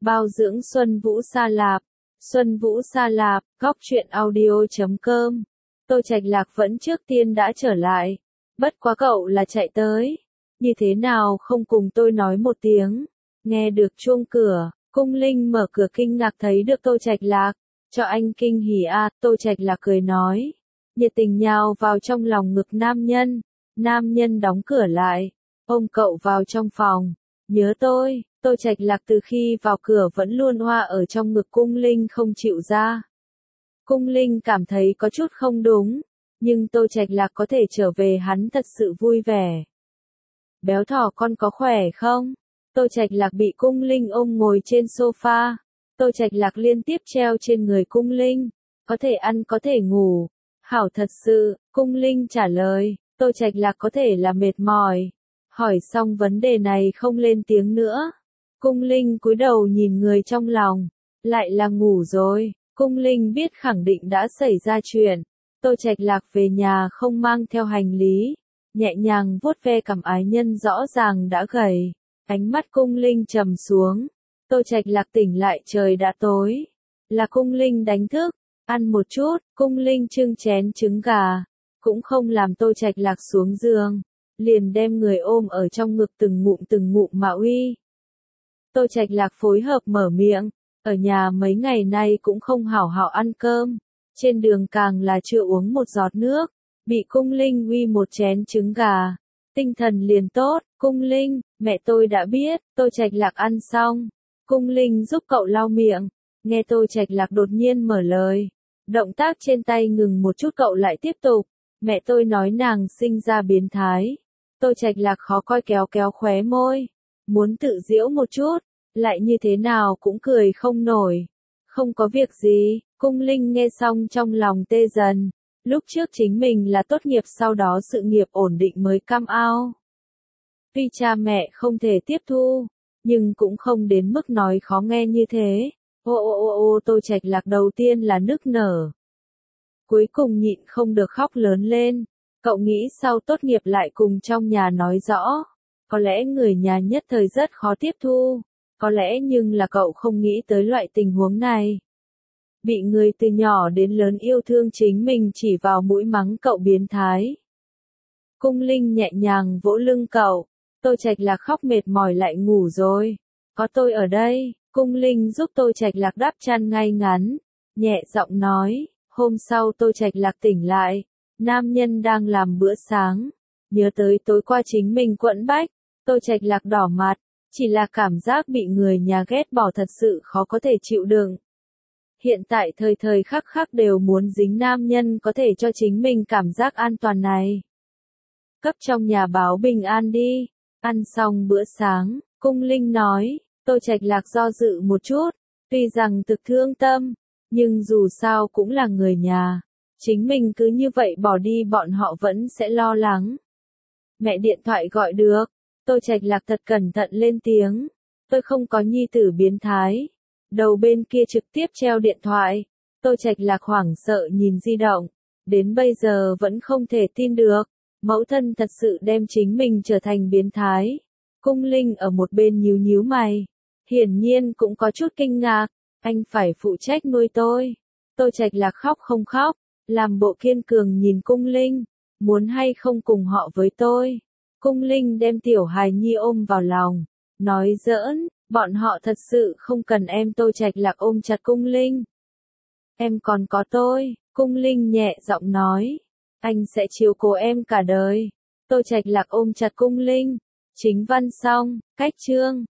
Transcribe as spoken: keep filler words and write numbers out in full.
Bao dưỡng Xuân Vũ Sa Lạp. Xuân Vũ Sa Lạp, góc truyện audio chấm com. Tô Trạch Lạc vẫn trước tiên đã trở lại. Bất quá cậu là chạy tới. Như thế nào không cùng tôi nói một tiếng. Nghe được chuông cửa, Cung Linh mở cửa kinh ngạc thấy được Tô Trạch Lạc. Cho anh kinh hỉ à, Tô Trạch Lạc cười nói. Nhiệt tình nhào vào trong lòng ngực nam nhân. Nam nhân đóng cửa lại. Ôm cậu vào trong phòng. Nhớ tôi. Tô Trạch Lạc từ khi vào cửa vẫn luôn hoa ở trong ngực Cung Linh không chịu ra. Cung Linh cảm thấy có chút không đúng, nhưng Tô Trạch Lạc có thể trở về hắn thật sự vui vẻ. Béo thỏ con có khỏe không? Tô Trạch Lạc bị Cung Linh ôm ngồi trên sofa. Tô Trạch Lạc liên tiếp treo trên người Cung Linh. Có thể ăn có thể ngủ. Hảo thật sự, Cung Linh trả lời. Tô Trạch Lạc có thể là mệt mỏi. Hỏi xong vấn đề này không lên tiếng nữa. Cung Linh cúi đầu nhìn người trong lòng. Lại là ngủ rồi. Cung Linh biết khẳng định đã xảy ra chuyện. Tô Trạch Lạc về nhà không mang theo hành lý. Nhẹ nhàng vuốt ve cằm ái nhân rõ ràng đã gầy. Ánh mắt Cung Linh trầm xuống. Tô Trạch Lạc tỉnh lại trời đã tối. Là Cung Linh đánh thức. Ăn một chút, Cung Linh trưng chén trứng gà. Cũng không làm Tô Trạch Lạc xuống giường. Liền đem người ôm ở trong ngực từng ngụm từng ngụm mà uy. Tô Trạch Lạc phối hợp mở miệng. Ở nhà mấy ngày nay cũng không hảo hảo ăn cơm. Trên đường càng là chưa uống một giọt nước. Bị Cung Linh uy một chén trứng gà. Tinh thần liền tốt. Cung Linh, mẹ tôi đã biết. Tô Trạch Lạc ăn xong. Cung Linh giúp cậu lau miệng. Nghe Tô Trạch Lạc đột nhiên mở lời. Động tác trên tay ngừng một chút cậu lại tiếp tục. Mẹ tôi nói nàng sinh ra biến thái. Tô Trạch Lạc khó coi kéo kéo khóe môi. Muốn tự giễu một chút. Lại như thế nào cũng cười không nổi. Không có việc gì. Cung Linh nghe xong trong lòng tê dần. Lúc trước chính mình là tốt nghiệp sau đó sự nghiệp ổn định mới come out. Tuy cha mẹ không thể tiếp thu. Nhưng cũng không đến mức nói khó nghe như thế. Ô ô ô ô Tô Trạch Lạc đầu tiên là nức nở. Cuối cùng nhịn không được khóc lớn lên. Cậu nghĩ sau tốt nghiệp lại cùng trong nhà nói rõ. Có lẽ người nhà nhất thời rất khó tiếp thu. Có lẽ nhưng là cậu không nghĩ tới loại tình huống này. Bị người từ nhỏ đến lớn yêu thương chính mình chỉ vào mũi mắng cậu biến thái. Cung Linh nhẹ nhàng vỗ lưng cậu. Tô Trạch Lạc khóc mệt mỏi lại ngủ rồi. Có tôi ở đây. Cung Linh giúp Tô Trạch Lạc đắp chăn ngay ngắn. Nhẹ giọng nói. Hôm sau Tô Trạch Lạc tỉnh lại. Nam nhân đang làm bữa sáng. Nhớ tới tối qua chính mình quẫn bách. Tô Trạch Lạc đỏ mặt. Chỉ là cảm giác bị người nhà ghét bỏ thật sự khó có thể chịu đựng. Hiện tại thời thời khắc khắc đều muốn dính nam nhân có thể cho chính mình cảm giác an toàn này. Cấp trong nhà báo bình an đi. Ăn xong bữa sáng, Cung Linh nói. Tô Trạch Lạc do dự một chút. Tuy rằng thực thương tâm, nhưng dù sao cũng là người nhà. Chính mình cứ như vậy bỏ đi bọn họ vẫn sẽ lo lắng. Mẹ điện thoại gọi được. Tô Trạch Lạc thật cẩn thận lên tiếng. Tôi không có nhi tử biến thái. Đầu bên kia trực tiếp treo điện thoại. Tô Trạch Lạc hoảng sợ nhìn di động. Đến bây giờ vẫn không thể tin được. Mẫu thân thật sự đem chính mình trở thành biến thái. Cung Linh ở một bên nhíu nhíu mày. Hiển nhiên cũng có chút kinh ngạc. Anh phải phụ trách nuôi tôi. Tô Trạch Lạc khóc không khóc. Làm bộ kiên cường nhìn Cung Linh. Muốn hay không cùng họ với tôi. Cung Linh đem tiểu hài nhi ôm vào lòng. Nói giỡn, bọn họ thật sự không cần em. Tô Trạch Lạc ôm chặt Cung Linh. Em còn có tôi. Cung Linh nhẹ giọng nói. Anh sẽ chiếu cố em cả đời. Tô Trạch Lạc ôm chặt Cung Linh. Chính văn xong, cách chương.